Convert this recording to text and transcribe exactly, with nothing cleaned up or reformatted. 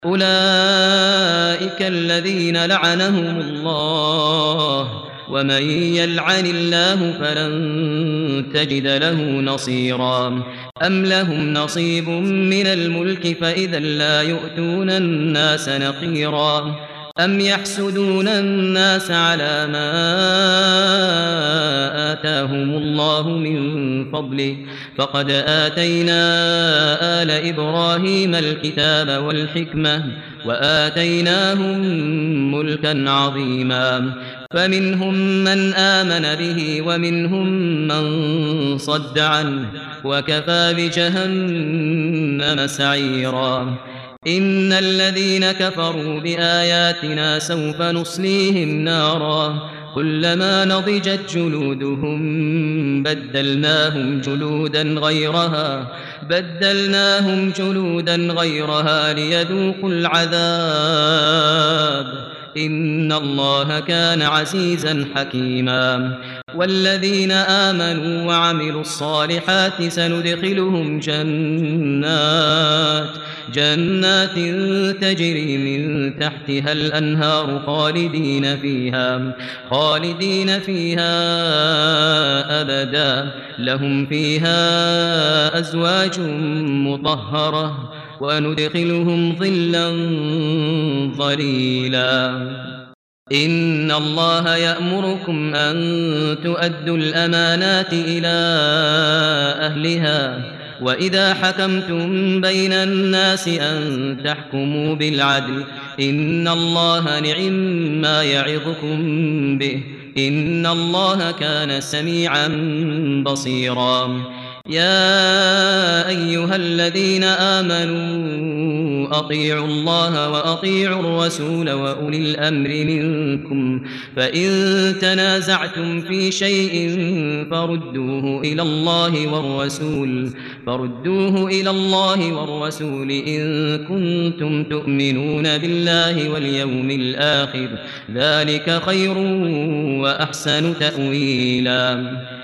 أولئك الذين لعنهم الله ومن يلعن الله فلن تجد له نصيرا أم لهم نصيب من الملك فإذا لا يؤتون الناس نقيرا أم يحسدون الناس على ما آتاهم الله من فضله فقد آتينا آل إبراهيم الكتاب والحكمة وآتيناهم ملكا عظيما فمنهم من آمن به ومنهم من صد عنه وكفى بجهنم سعيرا إن الذين كفروا بآياتنا سوف نصليهم نارا كلما نضجت جلودهم بدلناهم جلودا غيرها بدلناهم جلودا غيرها ليذوقوا العذاب إن الله كان عزيزا حكيما والذين آمنوا وعملوا الصالحات سندخلهم جنات جنات تجري من تحتها الأنهار خالدين فيها خالدين فيها أبدا لهم فيها أزواج مطهرة وندخلهم ظلا ظليلا إن الله يأمركم أن تؤدوا الأمانات إلى أهلها وإذا حكمتم بين الناس أن تحكموا بالعدل إن الله نعم ما يعظكم به إن الله كان سميعا بصيرا يا أيها الذين آمنوا أطيعوا الله وأطيعوا الرسول وأولي الأمر منكم فإن تنازعتم في شيء فردوه إلى الله والرسول فردوه إلى الله والرسول إن كنتم تؤمنون بالله واليوم الآخر ذلك خير وأحسن تأويلا